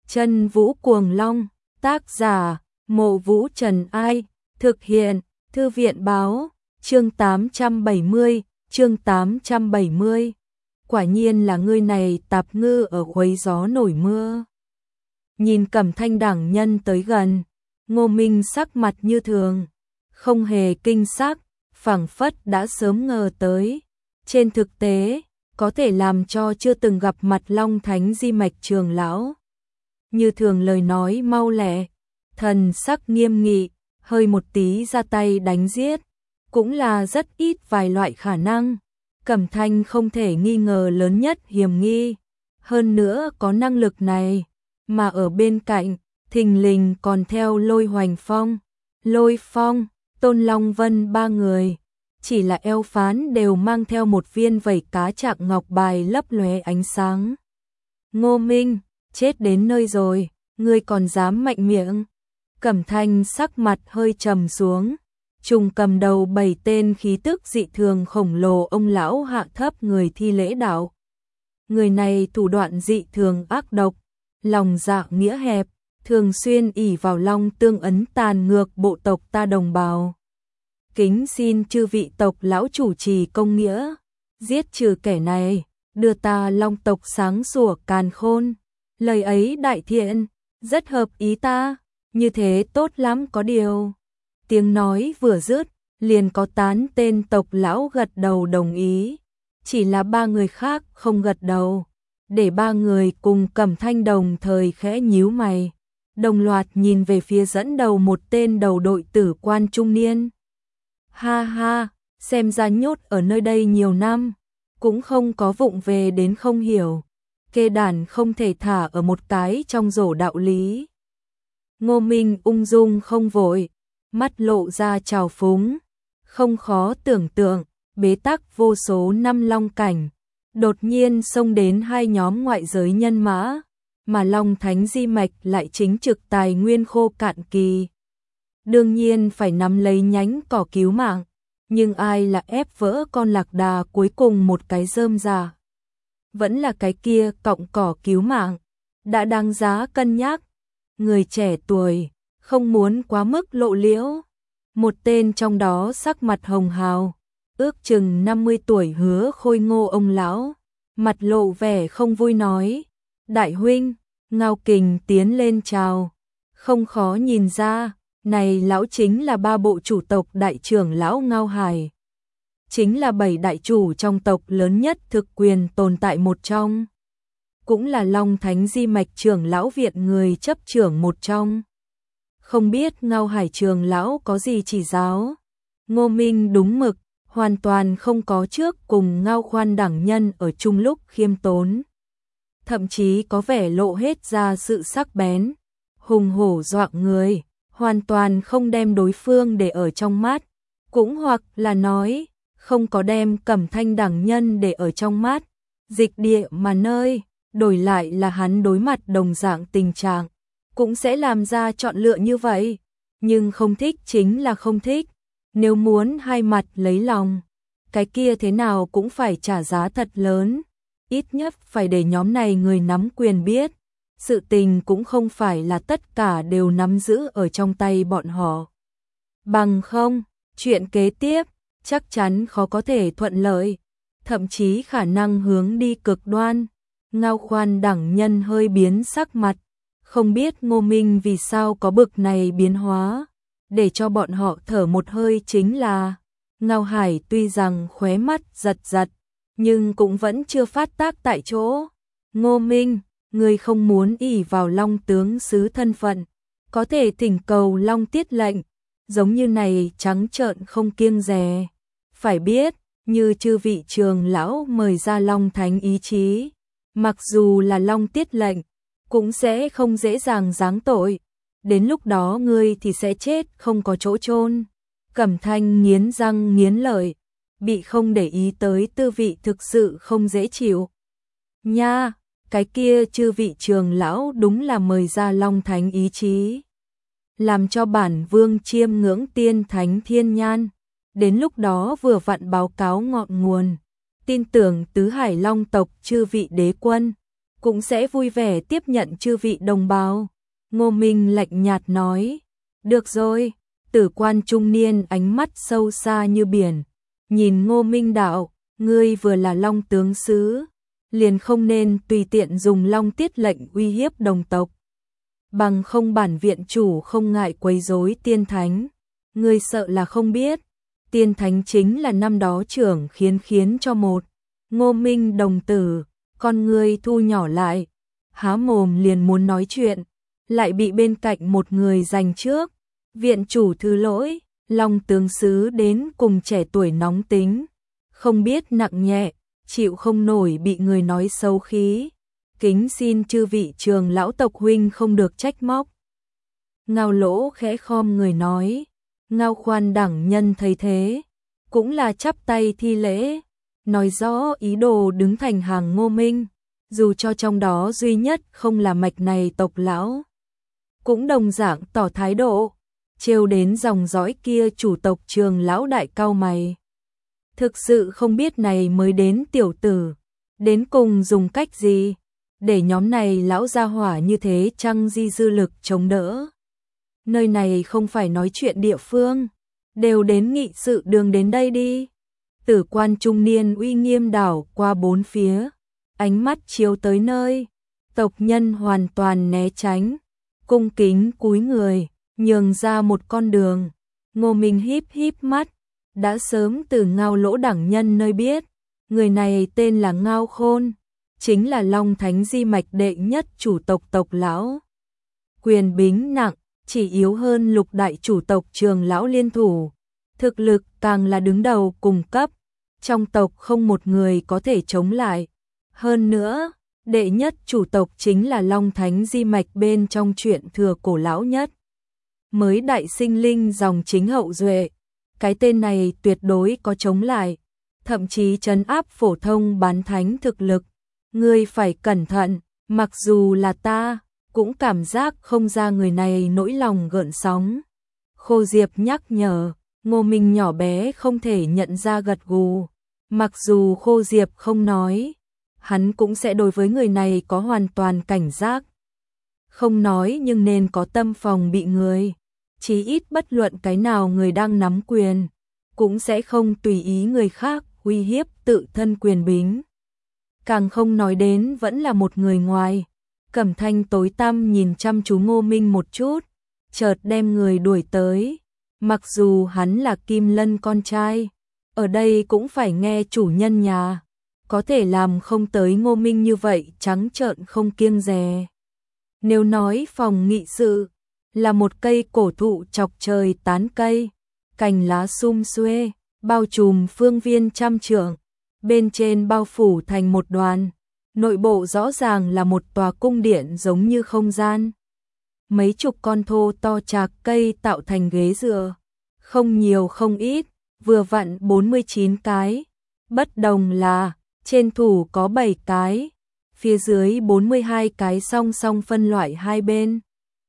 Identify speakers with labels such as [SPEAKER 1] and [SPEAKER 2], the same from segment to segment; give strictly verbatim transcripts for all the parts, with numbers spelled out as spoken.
[SPEAKER 1] Chân Vũ Cuồng Long, tác giả, Mộ Vũ Trần Ai, thực hiện, Thư viện Báo, chương tám trăm bảy mươi, chương tám trăm bảy mươi. Quả nhiên là ngươi này tạp ngư ở khuấy gió nổi mưa. Nhìn Cẩm Thanh đảng nhân tới gần, Ngô Minh sắc mặt như thường, không hề kinh sắc, phảng phất đã sớm ngờ tới. Trên thực tế, có thể làm cho chưa từng gặp mặt Long Thánh Di Mạch Trường lão. Như thường lời nói mau lẹ, thần sắc nghiêm nghị, hơi một tí ra tay đánh giết, cũng là rất ít vài loại khả năng. Cẩm Thanh không thể nghi ngờ lớn nhất hiểm nghi, hơn nữa có năng lực này, mà ở bên cạnh, thình lình còn theo Lôi Hoành Phong, Lôi Phong, Tôn Long Vân ba người, chỉ là eo phán đều mang theo một viên vảy cá trạng ngọc bài lấp lóe ánh sáng. Ngô Minh, chết đến nơi rồi, ngươi còn dám mạnh miệng? Cẩm Thanh sắc mặt hơi trầm xuống, trùng cầm đầu bảy tên khí tức dị thường khổng lồ ông lão hạ thấp người thi lễ đạo. Người này thủ đoạn dị thường ác độc, lòng dạ nghĩa hẹp, thường xuyên ỷ vào Long Tương ấn tàn ngược bộ tộc ta đồng bào. Kính xin chư vị tộc lão chủ trì công nghĩa, giết trừ kẻ này, đưa ta Long tộc sáng sủa càn khôn. Lời ấy đại thiện, rất hợp ý ta, như thế tốt lắm có điều. Tiếng nói vừa dứt, liền có tán tên tộc lão gật đầu đồng ý, chỉ là ba người khác không gật đầu, để ba người cùng Cẩm Thanh đồng thời khẽ nhíu mày, đồng loạt nhìn về phía dẫn đầu một tên đầu đội tử quan trung niên. Ha ha, xem ra nhốt ở nơi đây nhiều năm, cũng không có vụng về đến không hiểu. Kê đàn không thể thả ở một cái trong rổ đạo lý. Ngô Minh ung dung không vội, mắt lộ ra trào phúng, không khó tưởng tượng, bế tắc vô số năm long cảnh, đột nhiên xông đến hai nhóm ngoại giới nhân mã, mà Long Thánh Di Mạch lại chính trực tài nguyên khô cạn kỳ. Đương nhiên phải nắm lấy nhánh cỏ cứu mạng, nhưng ai là ép vỡ con lạc đà cuối cùng một cái rơm rà. Vẫn là cái kia cọng cỏ cứu mạng, đã đáng giá cân nhắc. Người trẻ tuổi, không muốn quá mức lộ liễu. Một tên trong đó sắc mặt hồng hào, ước chừng năm mươi tuổi hứa khôi ngô ông lão, mặt lộ vẻ không vui nói. Đại huynh, Ngao Kình tiến lên chào. Không khó nhìn ra, này lão chính là ba bộ chủ tộc đại trưởng lão Ngao Hải. Chính là bảy đại chủ trong tộc lớn nhất thực quyền tồn tại một trong. Cũng là Long Thánh Di Mạch trưởng lão viện người chấp trưởng một trong. Không biết Ngao Hải trưởng lão có gì chỉ giáo. Ngô Minh đúng mực, hoàn toàn không có trước cùng Ngao Khoan đẳng nhân ở chung lúc khiêm tốn. Thậm chí có vẻ lộ hết ra sự sắc bén, hùng hổ dọa người, hoàn toàn không đem đối phương để ở trong mắt. Cũng hoặc là nói, không có đem Cẩm Thanh đẳng nhân để ở trong mắt, dịch địa mà nơi, đổi lại là hắn đối mặt đồng dạng tình trạng, cũng sẽ làm ra chọn lựa như vậy, nhưng không thích chính là không thích, nếu muốn hai mặt lấy lòng, cái kia thế nào cũng phải trả giá thật lớn, ít nhất phải để nhóm này người nắm quyền biết, sự tình cũng không phải là tất cả đều nắm giữ ở trong tay bọn họ. Bằng không, chuyện kế tiếp chắc chắn khó có thể thuận lợi, thậm chí khả năng hướng đi cực đoan. Ngao Khoan đẳng nhân hơi biến sắc mặt, không biết Ngô Minh vì sao có bực này biến hóa, để cho bọn họ thở một hơi chính là, Ngao Hải tuy rằng khóe mắt giật giật, nhưng cũng vẫn chưa phát tác tại chỗ. Ngô Minh, người không muốn ỷ vào Long tướng sứ thân phận, có thể thỉnh cầu Long tiết lệnh, giống như này trắng trợn không kiêng dè. Phải biết, như chư vị trường lão mời ra Long Thánh ý chí, mặc dù là Long tiết lệnh, cũng sẽ không dễ dàng giáng tội, đến lúc đó ngươi thì sẽ chết không có chỗ chôn. Cẩm Thanh nghiến răng nghiến lợi, bị không để ý tới tư vị thực sự không dễ chịu. Nha, cái kia chư vị trường lão đúng là mời ra Long Thánh ý chí, làm cho bản vương chiêm ngưỡng tiên thánh thiên nhan. Đến lúc đó vừa vặn báo cáo ngọn nguồn, tin tưởng tứ hải long tộc chư vị đế quân, cũng sẽ vui vẻ tiếp nhận chư vị đồng bào. Ngô Minh lạnh nhạt nói, được rồi. Tử quan trung niên ánh mắt sâu xa như biển, nhìn Ngô Minh đạo, ngươi vừa là Long tướng sứ, liền không nên tùy tiện dùng Long tiết lệnh uy hiếp đồng tộc. Bằng không bản viện chủ không ngại quấy rối tiên thánh, ngươi sợ là không biết, tiên thánh chính là năm đó trưởng khiến khiến cho một. Ngô Minh đồng tử, con ngươi thu nhỏ lại, há mồm liền muốn nói chuyện, lại bị bên cạnh một người giành trước. Viện chủ thứ lỗi, Long tướng sứ đến cùng trẻ tuổi nóng tính, không biết nặng nhẹ, chịu không nổi bị người nói xấu khí. Kính xin chư vị trường lão tộc huynh không được trách móc. Ngao Lỗ khẽ khom người nói, Ngao khoan đẳng nhân thấy thế, cũng là chắp tay thi lễ, nói rõ ý đồ đứng thành hàng Ngô Minh, dù cho trong đó duy nhất không là mạch này tộc lão, cũng đồng dạng tỏ thái độ. Trêu đến dòng dõi kia chủ tộc trường lão đại cao mày. Thực sự không biết này mới đến tiểu tử, đến cùng dùng cách gì, để nhóm này lão gia hỏa như thế chăng di dư lực chống đỡ. Nơi này không phải nói chuyện địa phương, đều đến nghị sự đường đến đây đi. Tử quan trung niên uy nghiêm đảo qua bốn phía, ánh mắt chiếu tới nơi, tộc nhân hoàn toàn né tránh, cung kính cúi người, nhường ra một con đường. Ngô Minh híp híp mắt, đã sớm từ Ngao Lỗ đẳng nhân nơi biết, người này tên là Ngao Khôn, chính là Long Thánh di mạch đệ nhất chủ tộc tộc lão. Quyền bính nặng, chỉ yếu hơn lục đại chủ tộc trường lão liên thủ, thực lực càng là đứng đầu cùng cấp, trong tộc không một người có thể chống lại. Hơn nữa, đệ nhất chủ tộc chính là Long Thánh di mạch bên trong truyện thừa cổ lão nhất. Mới đại sinh linh dòng chính hậu duệ, cái tên này tuyệt đối có chống lại, thậm chí trấn áp phổ thông bán thánh thực lực. Ngươi phải cẩn thận, mặc dù là ta, cũng cảm giác không ra người này nỗi lòng gợn sóng. Khô Diệp nhắc nhở, Ngô Minh nhỏ bé không thể nhận ra gật gù. Mặc dù Khô Diệp không nói, hắn cũng sẽ đối với người này có hoàn toàn cảnh giác. Không nói nhưng nên có tâm phòng bị người. Chí ít bất luận cái nào người đang nắm quyền, cũng sẽ không tùy ý người khác uy hiếp tự thân quyền bính. Càng không nói đến vẫn là một người ngoài. Cẩm Thanh tối tăm nhìn chăm chú Ngô Minh một chút, chợt đem người đuổi tới. Mặc dù hắn là Kim Lân con trai, ở đây cũng phải nghe chủ nhân nhà, có thể làm không tới Ngô Minh như vậy trắng trợn không kiêng dè. Nếu nói phòng nghị sự là một cây cổ thụ chọc trời tán cây, cành lá sum xuê, bao trùm phương viên trăm trượng, bên trên bao phủ thành một đoàn, nội bộ rõ ràng là một tòa cung điện giống như không gian. Mấy chục con thô to chạc cây tạo thành ghế dựa, không nhiều không ít, vừa vặn bốn mươi chín cái, bất đồng là trên thủ có bảy cái, phía dưới bốn mươi hai cái song song phân loại hai bên.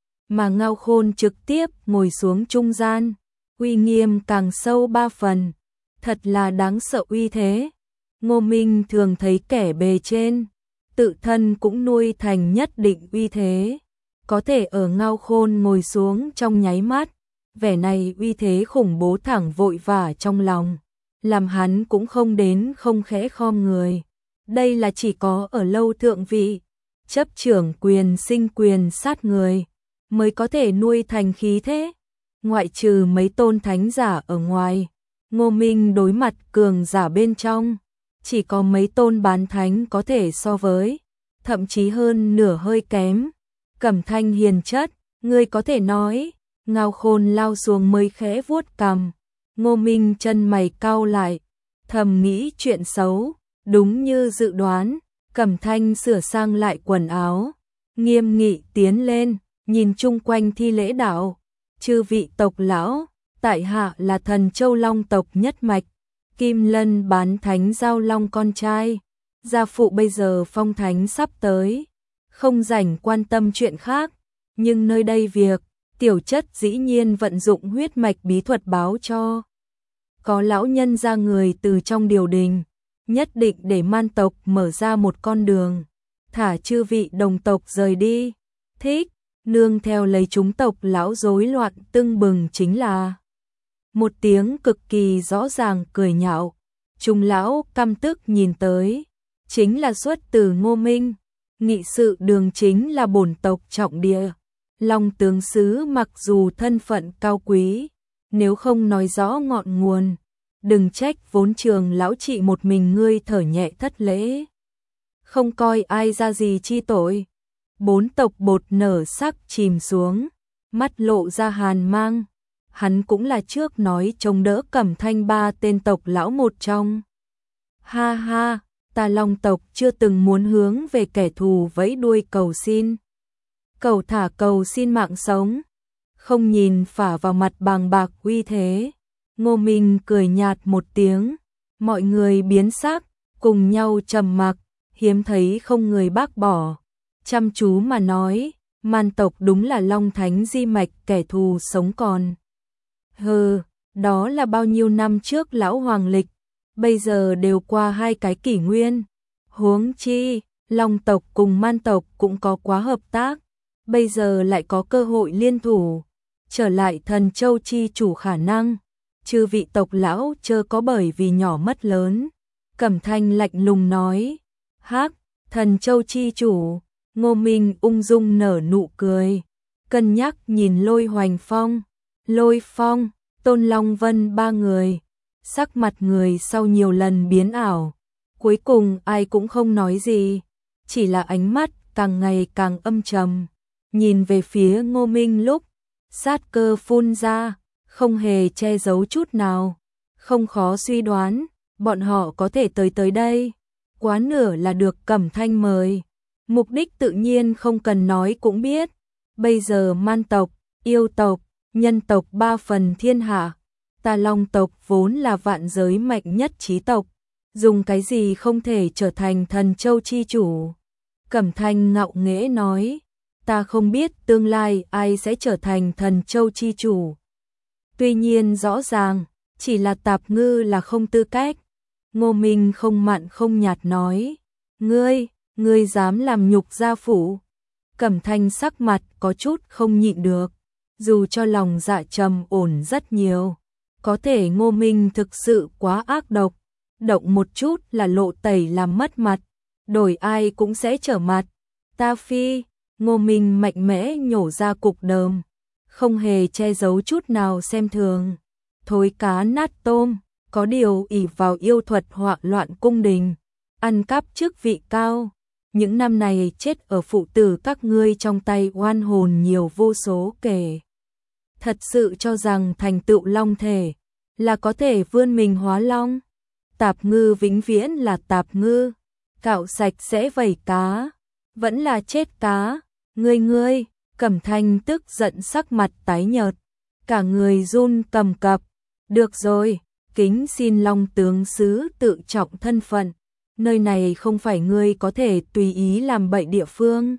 [SPEAKER 1] Mà Ngao Khôn trực tiếp ngồi xuống trung gian, uy nghiêm càng sâu ba phần, thật là đáng sợ uy thế. Ngô Minh thường thấy kẻ bề trên, tự thân cũng nuôi thành nhất định uy thế, có thể ở Ngao Khôn ngồi xuống trong nháy mắt, vẻ này uy thế khủng bố thẳng vội vã trong lòng, làm hắn cũng không đến không khẽ khom người. Đây là chỉ có ở lâu thượng vị, chấp trưởng quyền sinh quyền sát người, mới có thể nuôi thành khí thế. Ngoại trừ mấy tôn thánh giả ở ngoài, Ngô Minh đối mặt cường giả bên trong, chỉ có mấy tôn bán thánh có thể so với, thậm chí hơn nửa hơi kém. Cẩm Thanh hiền chất, ngươi có thể nói. Ngao Khôn lao xuống mới khẽ vuốt cằm. Ngô Minh chân mày cau lại, thầm nghĩ chuyện xấu. Đúng như dự đoán, Cẩm Thanh sửa sang lại quần áo, nghiêm nghị tiến lên, nhìn chung quanh thi lễ đạo. Chư vị tộc lão, tại hạ là thần Châu Long tộc nhất mạch, Kim Lân bán thánh Giao Long con trai. Gia phụ bây giờ phong thánh sắp tới, không rảnh quan tâm chuyện khác, nhưng nơi đây việc, tiểu chất dĩ nhiên vận dụng huyết mạch bí thuật báo cho. Có lão nhân ra người từ trong điều đình, nhất định để man tộc mở ra một con đường. thả chư vị đồng tộc rời đi. Thích, nương theo lấy chúng tộc lão rối loạn tưng bừng chính là một tiếng cực kỳ rõ ràng cười nhạo. Chúng lão căm tức nhìn tới, chính là xuất từ Ngô Minh, nghị sự đường chính là bổn tộc trọng địa. Long tướng sứ mặc dù thân phận cao quý, nếu không nói rõ ngọn nguồn, đừng trách vốn trường lão trị một mình ngươi thở nhẹ thất lễ. Không coi ai ra gì chi tội. Bốn tộc bột nở sắc chìm xuống, mắt lộ ra hàn mang. Hắn cũng là trước nói chống đỡ Cẩm Thanh ba tên tộc lão một trong. Ha ha, ta Long tộc chưa từng muốn hướng về kẻ thù vẫy đuôi cầu xin. Cầu thả cầu xin mạng sống, không nhìn phả vào mặt bàng bạc uy thế. Ngô Minh cười nhạt một tiếng, mọi người biến sắc, cùng nhau trầm mặc, hiếm thấy không người bác bỏ. Chăm chú mà nói, Man tộc đúng là Long Thánh di mạch kẻ thù sống còn. Hừ, đó là bao nhiêu năm trước lão hoàng lịch, bây giờ đều qua hai cái kỷ nguyên. Huống chi, Long tộc cùng Man tộc cũng có quá hợp tác, bây giờ lại có cơ hội liên thủ, trở lại Thần Châu chi chủ khả năng. Chư vị tộc lão chớ có bởi vì nhỏ mất lớn. Cẩm Thanh lạnh lùng nói. Hắc, Thần Châu chi chủ. Ngô Minh ung dung nở nụ cười, cân nhắc nhìn Lôi Hoành Phong, Lôi Phong, Tôn Long Vân ba người. Sắc mặt người sau nhiều lần biến ảo, cuối cùng ai cũng không nói gì, chỉ là ánh mắt càng ngày càng âm trầm, nhìn về phía Ngô Minh lúc sát cơ phun ra, không hề che giấu chút nào. Không khó suy đoán, bọn họ có thể tới tới đây, quá nửa là được Cẩm Thanh mời. Mục đích tự nhiên không cần nói cũng biết, bây giờ Man tộc, yêu tộc, nhân tộc ba phần thiên hạ, ta Long tộc vốn là vạn giới mạnh nhất trí tộc, dùng cái gì không thể trở thành Thần Châu chi chủ. Cẩm Thanh ngạo nghễ nói, ta không biết tương lai ai sẽ trở thành Thần Châu chi chủ. Tuy nhiên rõ ràng, chỉ là Tạp Ngư là không tư cách. Ngô Minh không mặn không nhạt nói, ngươi, ngươi dám làm nhục gia phủ. Cẩm Thanh sắc mặt có chút không nhịn được, dù cho lòng dạ trầm ổn rất nhiều. Có thể Ngô Minh thực sự quá ác độc, động một chút là lộ tẩy làm mất mặt, đổi ai cũng sẽ trở mặt. Ta phi, Ngô Minh mạnh mẽ nhổ ra cục đờm, không hề che giấu chút nào xem thường. Thối cá nát tôm, có điều ỷ vào yêu thuật họa loạn cung đình, ăn cắp chức vị cao. Những năm này chết ở phụ tử các ngươi trong tay oan hồn nhiều vô số kể. Thật sự cho rằng thành tựu long thể là có thể vươn mình hóa long. Tạp Ngư vĩnh viễn là Tạp Ngư, cạo sạch sẽ vẩy cá, vẫn là chết cá. Ngươi ngươi, Cẩm Thanh tức giận sắc mặt tái nhợt, cả người run cầm cập. Được rồi, kính xin Long tướng sứ tự trọng thân phận, nơi này không phải ngươi có thể tùy ý làm bậy địa phương.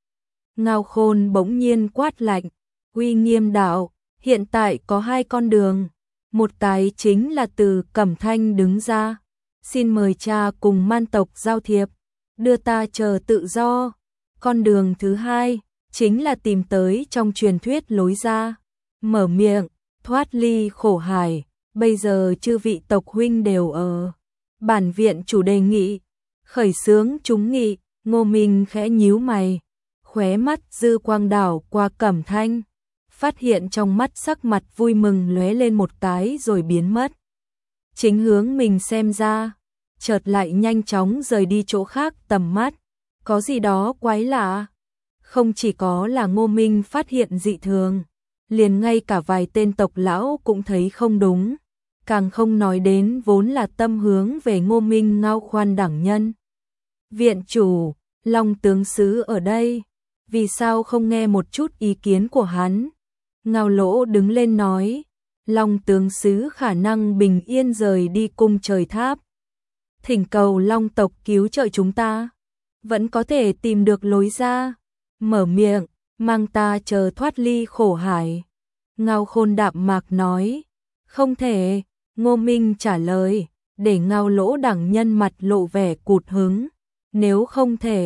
[SPEAKER 1] Ngao Khôn bỗng nhiên quát lạnh, uy nghiêm đạo, hiện tại có hai con đường, một cái chính là từ Cẩm Thanh đứng ra, xin mời cha cùng Man tộc giao thiệp, đưa ta chờ tự do. Con đường thứ hai chính là tìm tới trong truyền thuyết lối ra, mở miệng, thoát ly khổ hải. Bây giờ chư vị tộc huynh đều ở bản viện chủ đề nghị, khởi xướng chúng nghị. Ngô Minh khẽ nhíu mày, khóe mắt dư quang đảo qua Cẩm Thanh, phát hiện trong mắt sắc mặt vui mừng lóe lên một cái rồi biến mất. Chính hướng mình xem ra, chợt lại nhanh chóng rời đi chỗ khác tầm mắt. Có gì đó quái lạ. Không chỉ có là Ngô Minh phát hiện dị thường, liền ngay cả vài tên tộc lão cũng thấy không đúng, càng không nói đến vốn là tâm hướng về Ngô Minh ngao khoan đẳng nhân. Viện chủ, Long tướng sứ ở đây, vì sao không nghe một chút ý kiến của hắn? Ngao Lỗ đứng lên nói, Long tướng sứ khả năng bình yên rời đi cung trời tháp, thỉnh cầu Long tộc cứu trợ chúng ta, vẫn có thể tìm được lối ra. Mở miệng, mang ta chờ thoát ly khổ hải. Ngao Khôn đạm mạc nói, không thể. Ngô Minh trả lời, để Ngao Lỗ đẳng nhân mặt lộ vẻ cụt hứng, nếu không thể,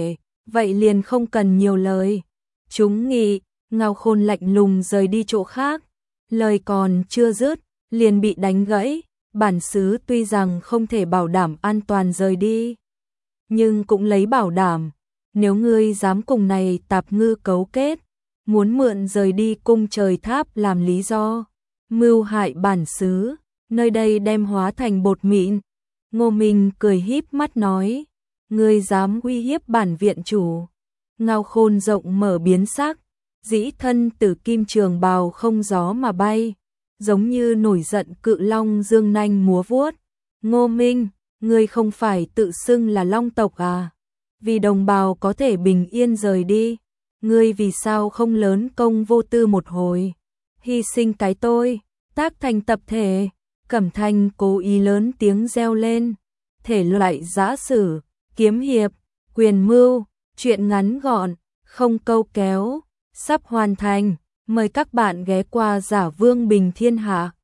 [SPEAKER 1] vậy liền không cần nhiều lời. Chúng nghị, Ngao Khôn lạnh lùng rời đi chỗ khác, lời còn chưa dứt, liền bị đánh gãy, bản xứ tuy rằng không thể bảo đảm an toàn rời đi, nhưng cũng lấy bảo đảm, nếu ngươi dám cùng này tạp ngư cấu kết, muốn mượn rời đi cung trời tháp làm lý do, mưu hại bản xứ, nơi đây đem hóa thành bột mịn. Ngô Minh cười híp mắt nói, ngươi dám uy hiếp bản viện chủ. Ngao Khôn rộng mở biến sắc, dĩ thân từ kim trường bào không gió mà bay, giống như nổi giận cự long dương nanh múa vuốt. Ngô Minh, ngươi không phải tự xưng là long tộc à? Vì đồng bào có thể bình yên rời đi, ngươi vì sao không lớn công vô tư một hồi, hy sinh cái tôi, tác thành tập thể. Cẩm Thanh cố ý lớn tiếng reo lên, thể loại giã sử, kiếm hiệp, quyền mưu, chuyện ngắn gọn, không câu kéo, sắp hoàn thành, mời các bạn ghé qua Giả Vương Bình Thiên Hạ.